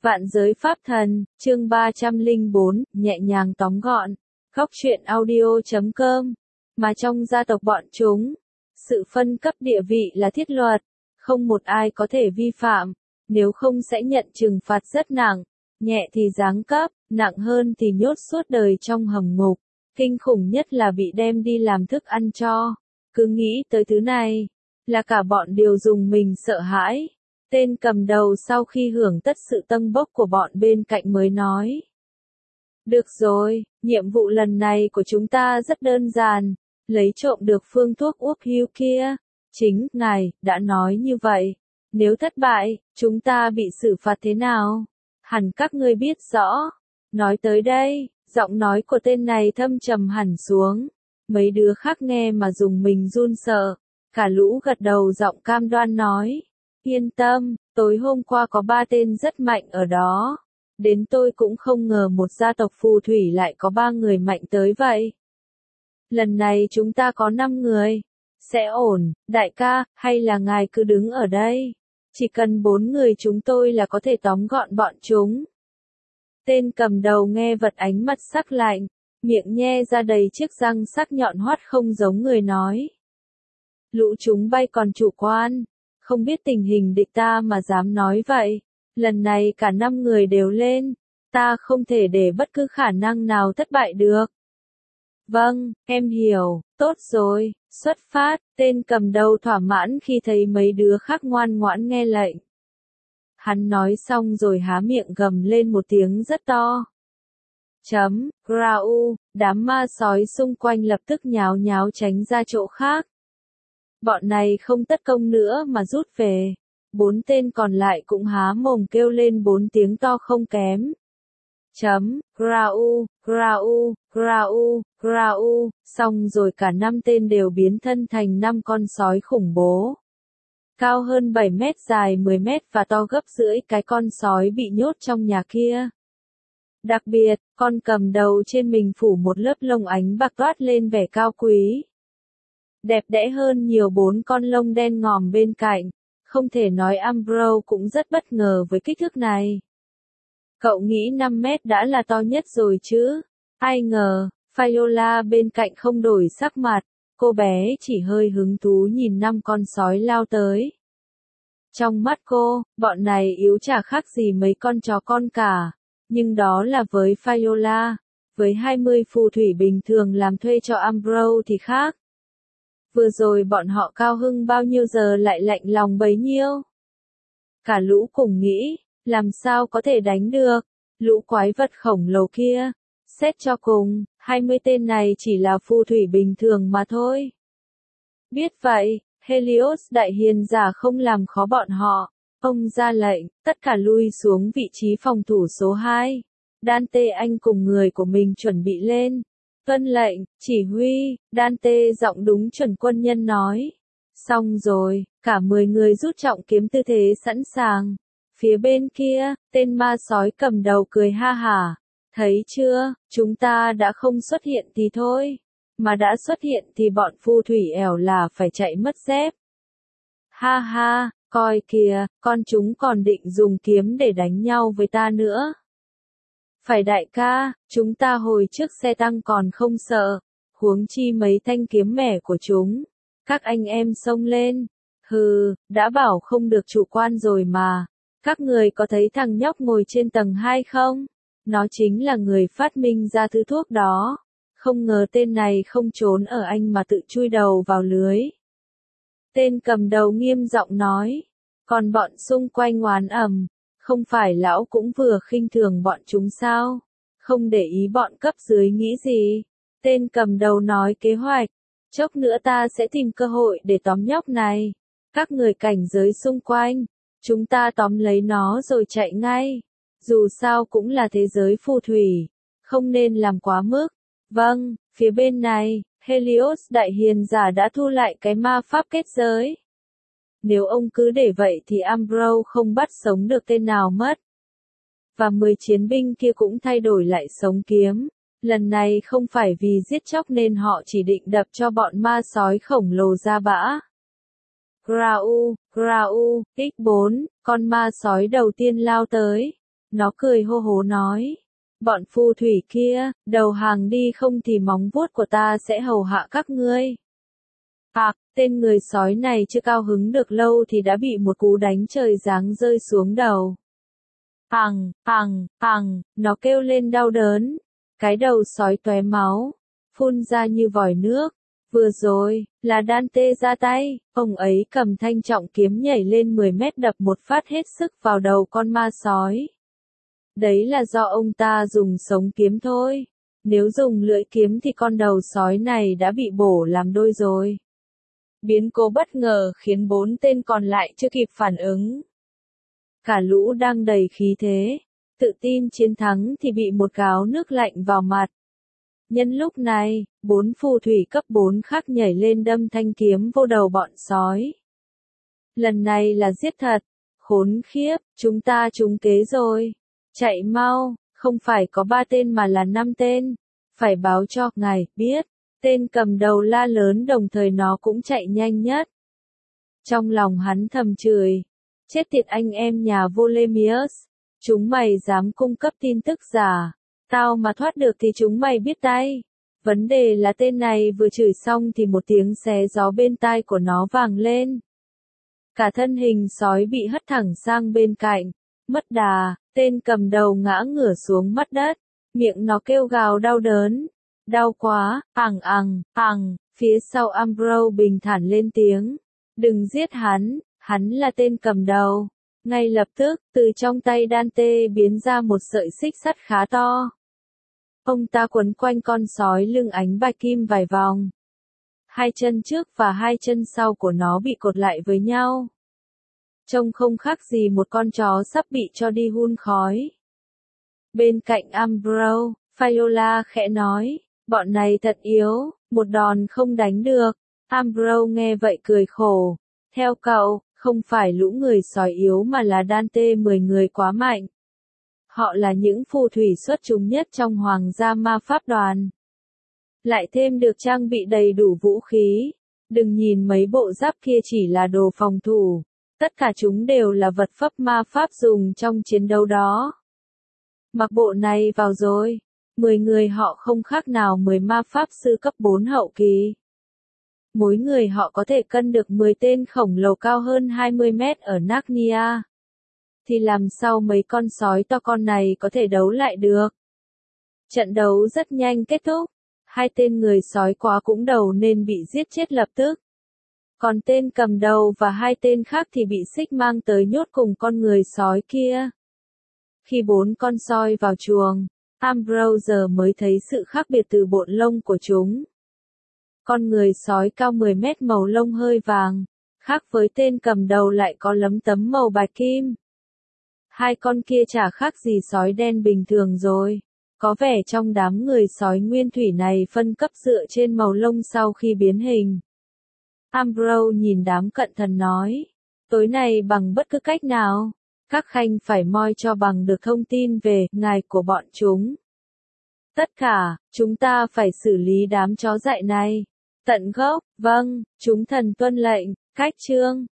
Vạn giới pháp thần, chương 304, nhẹ nhàng tóm gọn. Góc truyện audio.com. Mà trong gia tộc bọn chúng, sự phân cấp địa vị là thiết luật, không một ai có thể vi phạm, nếu không sẽ nhận trừng phạt rất nặng, nhẹ thì giáng cấp, nặng hơn thì nhốt suốt đời trong hầm ngục, kinh khủng nhất là bị đem đi làm thức ăn cho. Cứ nghĩ tới thứ này, là cả bọn đều dùng mình sợ hãi. Tên cầm đầu sau khi hưởng tất sự tâng bốc của bọn bên cạnh mới nói. Được rồi, nhiệm vụ lần này của chúng ta rất đơn giản, lấy trộm được phương thuốc uốc hưu kia. Chính, ngài, đã nói như vậy. Nếu thất bại, chúng ta bị xử phạt thế nào? Hẳn các ngươi biết rõ. Nói tới đây, giọng nói của tên này thâm trầm hẳn xuống. Mấy đứa khác nghe mà dùng mình run sợ. Cả lũ gật đầu giọng cam đoan nói. Yên tâm, tối hôm qua có 3 tên rất mạnh ở đó. Đến tôi cũng không ngờ một gia tộc phù thủy lại có 3 người mạnh tới vậy. Lần này chúng ta có 5 người. Sẽ ổn, đại ca, hay là ngài cứ đứng ở đây. Chỉ cần 4 người chúng tôi là có thể tóm gọn bọn chúng. Tên cầm đầu nghe vật ánh mặt sắc lạnh, miệng nhe ra đầy chiếc răng sắc nhọn hoắt không giống người nói. Lũ chúng bay còn chủ quan. Không biết tình hình địch ta mà dám nói vậy. Lần này cả 5 người đều lên. Ta không thể để bất cứ khả năng nào thất bại được. Vâng, em hiểu, tốt rồi, xuất phát. Tên cầm đầu thỏa mãn khi thấy mấy đứa khác ngoan ngoãn nghe lệnh. Hắn nói xong rồi há miệng gầm lên một tiếng rất to. Grau, đám ma sói xung quanh lập tức nháo nháo tránh ra chỗ khác. Bọn này không tất công nữa mà rút về. 4 tên còn lại cũng há mồm kêu lên 4 tiếng to không kém. Grau, grau, grau, grau, xong rồi cả 5 tên đều biến thân thành 5 con sói khủng bố. Cao hơn 7 mét, dài 10 mét và to gấp rưỡi cái con sói bị nhốt trong nhà kia. Đặc biệt, con cầm đầu trên mình phủ một lớp lông ánh bạc toát lên vẻ cao quý. Đẹp đẽ hơn nhiều 4 con lông đen ngòm bên cạnh, không thể nói Ambrose cũng rất bất ngờ với kích thước này. Cậu nghĩ 5 mét đã là to nhất rồi chứ? Ai ngờ, Viola bên cạnh không đổi sắc mặt, cô bé chỉ hơi hứng thú nhìn 5 con sói lao tới. Trong mắt cô, bọn này yếu chả khác gì mấy con chó con cả, nhưng đó là với Viola, với 20 phù thủy bình thường làm thuê cho Ambrose thì khác. Vừa rồi bọn họ cao hưng bao nhiêu giờ lại lạnh lòng bấy nhiêu. Cả lũ cùng nghĩ, làm sao có thể đánh được, lũ quái vật khổng lồ kia. Xét cho cùng, 20 tên này chỉ là phù thủy bình thường mà thôi. Biết vậy, Helios đại hiền giả không làm khó bọn họ. Ông ra lệnh, tất cả lui xuống vị trí phòng thủ số 2. Dante anh cùng người của mình chuẩn bị lên. Tuân lệnh, chỉ huy, Dante giọng đúng chuẩn quân nhân nói. Xong rồi, cả 10 người rút trọng kiếm tư thế sẵn sàng. Phía bên kia, tên ma sói cầm đầu cười ha hả. Thấy chưa, chúng ta đã không xuất hiện thì thôi. Mà đã xuất hiện thì bọn phù thủy ẻo là phải chạy mất dép. Ha ha, coi kìa, con chúng còn định dùng kiếm để đánh nhau với ta nữa. Phải đại ca, chúng ta hồi trước xe tăng còn không sợ, huống chi mấy thanh kiếm mẻ của chúng. Các anh em xông lên. Hừ, đã bảo không được chủ quan rồi mà. Các người có thấy thằng nhóc ngồi trên tầng 2 không? Nó chính là người phát minh ra thứ thuốc đó. Không ngờ tên này không trốn ở anh mà tự chui đầu vào lưới. Tên cầm đầu nghiêm giọng nói. Còn bọn xung quanh oán ầm. Không phải lão cũng vừa khinh thường bọn chúng sao? Không để ý bọn cấp dưới nghĩ gì? Tên cầm đầu nói kế hoạch. Chốc nữa ta sẽ tìm cơ hội để tóm nhóc này. Các người cảnh giới xung quanh. Chúng ta tóm lấy nó rồi chạy ngay. Dù sao cũng là thế giới phù thủy. Không nên làm quá mức. Vâng, phía bên này, Helios đại hiền giả đã thu lại cái ma pháp kết giới. Nếu ông cứ để vậy thì Ambrose không bắt sống được tên nào mất. Và 10 chiến binh kia cũng thay đổi lại sống kiếm. Lần này không phải vì giết chóc nên họ chỉ định đập cho bọn ma sói khổng lồ ra bã. Grau, X4, con ma sói đầu tiên lao tới. Nó cười hô hố nói. Bọn phù thủy kia, đầu hàng đi không thì móng vuốt của ta sẽ hầu hạ các ngươi. Tên người sói này chưa cao hứng được lâu thì đã bị một cú đánh trời giáng rơi xuống đầu. Nó kêu lên đau đớn. Cái đầu sói tóe máu, phun ra như vòi nước. Vừa rồi, là Dante ra tay, ông ấy cầm thanh trọng kiếm nhảy lên 10 mét đập một phát hết sức vào đầu con ma sói. Đấy là do ông ta dùng sống kiếm thôi. Nếu dùng lưỡi kiếm thì con đầu sói này đã bị bổ làm đôi rồi. Biến cố bất ngờ khiến 4 tên còn lại chưa kịp phản ứng. Cả lũ đang đầy khí thế, tự tin chiến thắng thì bị một gáo nước lạnh vào mặt. Nhân lúc này, 4 phù thủy cấp 4 khác nhảy lên đâm thanh kiếm vô đầu bọn sói. Lần này là giết thật. Khốn khiếp, chúng ta trúng kế rồi. Chạy mau, không phải có 3 tên mà là 5 tên. Phải báo cho ngài biết. Tên cầm đầu la lớn đồng thời nó cũng chạy nhanh nhất. Trong lòng hắn thầm chửi. Chết tiệt anh em nhà Volemius. Chúng mày dám cung cấp tin tức giả. Tao mà thoát được thì chúng mày biết tay. Vấn đề là tên này vừa chửi xong thì một tiếng xé gió bên tai của nó vang lên. Cả thân hình sói bị hất thẳng sang bên cạnh. Mất đà, tên cầm đầu ngã ngửa xuống mặt đất. Miệng nó kêu gào đau đớn. Đau quá, phía sau Ambrose bình thản lên tiếng. Đừng giết hắn là tên cầm đầu. Ngay lập tức, từ trong tay Dante biến ra một sợi xích sắt khá to. Ông ta quấn quanh con sói lưng ánh bạch kim vài vòng. 2 chân trước và 2 chân sau của nó bị cột lại với nhau. Trông không khác gì một con chó sắp bị cho đi hun khói. Bên cạnh Ambrose, Viola khẽ nói, bọn này thật yếu, một đòn không đánh được. Ambrose nghe vậy cười khổ. Theo cậu, không phải lũ người sói yếu mà là Dante 10 người quá mạnh. Họ là những phù thủy xuất chúng nhất trong hoàng gia ma pháp đoàn. Lại thêm được trang bị đầy đủ vũ khí. Đừng nhìn mấy bộ giáp kia chỉ là đồ phòng thủ. Tất cả chúng đều là vật phẩm ma pháp dùng trong chiến đấu đó. Mặc bộ này vào rồi. 10 người họ không khác nào 10 ma pháp sư cấp 4 hậu kỳ. Mỗi người họ có thể cân được 10 tên khổng lồ cao hơn 20 mét ở Narnia. Thì làm sao mấy con sói to con này có thể đấu lại được? Trận đấu rất nhanh kết thúc. 2 tên người sói quá cũng đầu nên bị giết chết lập tức. Còn tên cầm đầu và 2 tên khác thì bị xích mang tới nhốt cùng con người sói kia. Khi 4 con sói vào chuồng, Ambrose mới thấy sự khác biệt từ bộ lông của chúng. Con người sói cao 10 mét màu lông hơi vàng, khác với tên cầm đầu lại có lấm tấm màu bạch kim. 2 con kia chả khác gì sói đen bình thường rồi. Có vẻ trong đám người sói nguyên thủy này phân cấp dựa trên màu lông sau khi biến hình. Ambrose nhìn đám cận thần nói, tối nay bằng bất cứ cách nào, các khanh phải moi cho bằng được thông tin về ngài của bọn chúng. Tất cả, chúng ta phải xử lý đám chó dại này. Tận gốc, vâng, chúng thần tuân lệnh, cách chương.